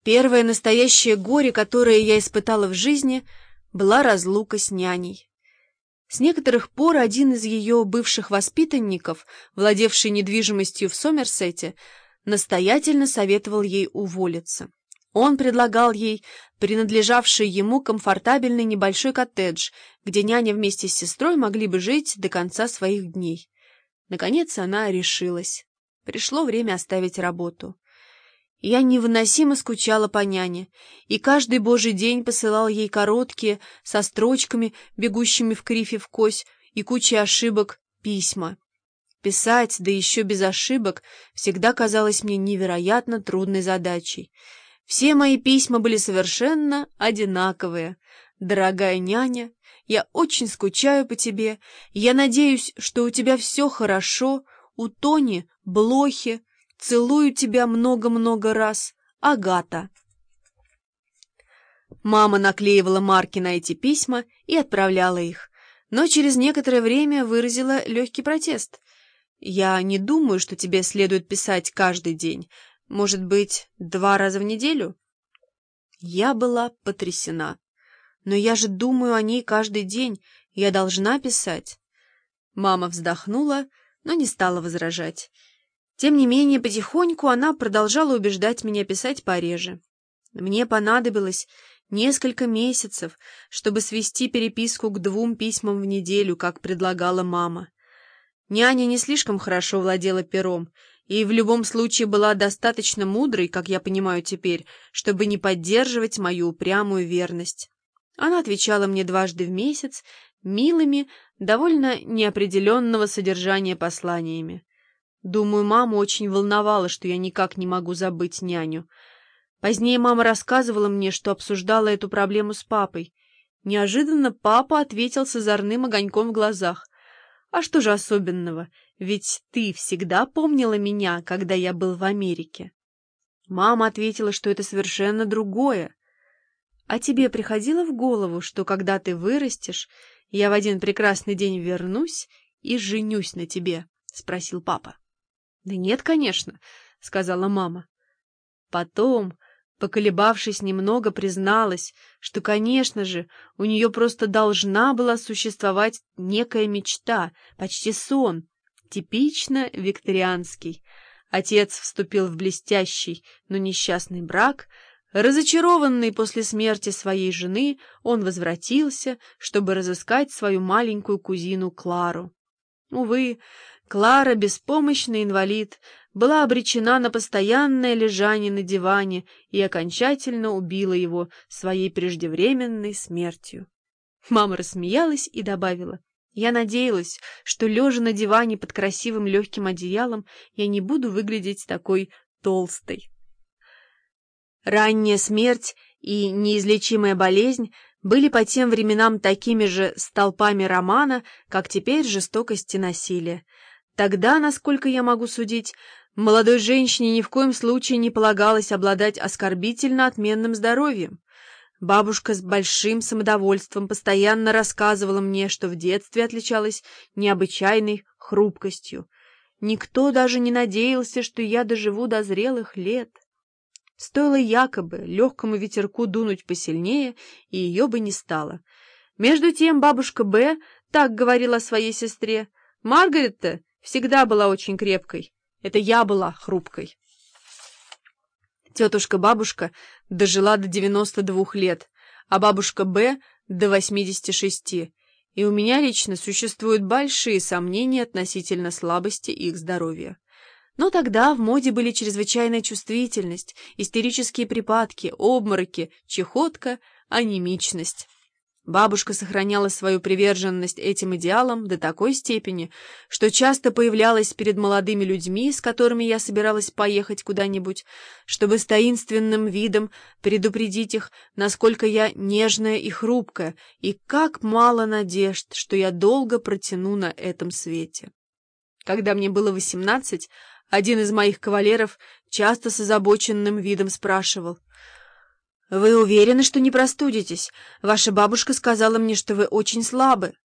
Первое настоящее горе, которое я испытала в жизни, была разлука с няней. С некоторых пор один из ее бывших воспитанников, владевший недвижимостью в Сомерсете, настоятельно советовал ей уволиться. Он предлагал ей принадлежавший ему комфортабельный небольшой коттедж, где няня вместе с сестрой могли бы жить до конца своих дней. Наконец она решилась. Пришло время оставить работу. Я невыносимо скучала по няне, и каждый божий день посылал ей короткие, со строчками, бегущими в кривь и в кось, и кучей ошибок, письма. Писать, да еще без ошибок, всегда казалось мне невероятно трудной задачей. Все мои письма были совершенно одинаковые. «Дорогая няня, я очень скучаю по тебе. Я надеюсь, что у тебя все хорошо. У Тони блохи. Целую тебя много-много раз. Агата». Мама наклеивала марки на эти письма и отправляла их, но через некоторое время выразила легкий протест. «Я не думаю, что тебе следует писать каждый день. Может быть, 2 раза в неделю?» Я была потрясена. «Но я же думаю о ней каждый день. Я должна писать». Мама вздохнула, но не стала возражать. Тем не менее, потихоньку она продолжала убеждать меня писать пореже. Мне понадобилось несколько месяцев, чтобы свести переписку к 2 письмам в неделю, как предлагала мама. Няня не слишком хорошо владела пером и в любом случае была достаточно мудрой, как я понимаю теперь, чтобы не поддерживать мою упрямую верность. Она отвечала мне 2 раза в месяц милыми, довольно неопределенного содержания посланиями. Думаю, маму очень волновало, что я никак не могу забыть няню. Позднее мама рассказывала мне, что обсуждала эту проблему с папой. Неожиданно папа ответил с озорным огоньком в глазах. «А что же особенного? Ведь ты всегда помнила меня, когда я был в Америке». Мама ответила, что это совершенно другое. «А тебе приходило в голову, что когда ты вырастешь, я в один прекрасный день вернусь и женюсь на тебе?» — спросил папа. «Да нет, конечно», — сказала мама. Потом, поколебавшись немного, призналась, что, конечно же, у нее просто должна была существовать некая мечта, почти сон, типично викторианский. Отец вступил в блестящий, но несчастный брак. Разочарованный после смерти своей жены, он возвратился, чтобы разыскать свою маленькую кузину Клару. Увы, Клара, беспомощный инвалид, была обречена на постоянное лежание на диване и окончательно убила его своей преждевременной смертью. Мама рассмеялась и добавила: «Я надеялась, что, лежа на диване под красивым легким одеялом, я не буду выглядеть такой толстой». Ранняя смерть и неизлечимая болезнь были по тем временам такими же столпами романа, как теперь жестокость и насилие. Тогда, насколько я могу судить, молодой женщине ни в коем случае не полагалось обладать оскорбительно отменным здоровьем. Бабушка с большим самодовольством постоянно рассказывала мне, что в детстве отличалась необычайной хрупкостью. Никто даже не надеялся, что я доживу до зрелых лет. Стоило якобы легкому ветерку дунуть посильнее, и ее бы не стало. Между тем бабушка Б. так говорила о своей сестре: «Маргарет-то всегда была очень крепкой. Это я была хрупкой». Тетушка-бабушка дожила до 92 лет, а бабушка Б. до 86, и у меня лично существуют большие сомнения относительно слабости их здоровья. Но тогда в моде были чрезвычайная чувствительность, истерические припадки, обмороки, чахотка, анемичность. Бабушка сохраняла свою приверженность этим идеалам до такой степени, что часто появлялась перед молодыми людьми, с которыми я собиралась поехать куда-нибудь, чтобы с таинственным видом предупредить их, насколько я нежная и хрупкая, и как мало надежд, что я долго протяну на этом свете. Когда мне было 18, один из моих кавалеров часто с озабоченным видом спрашивал: «Вы уверены, что не простудитесь? Ваша бабушка сказала мне, что вы очень слабы».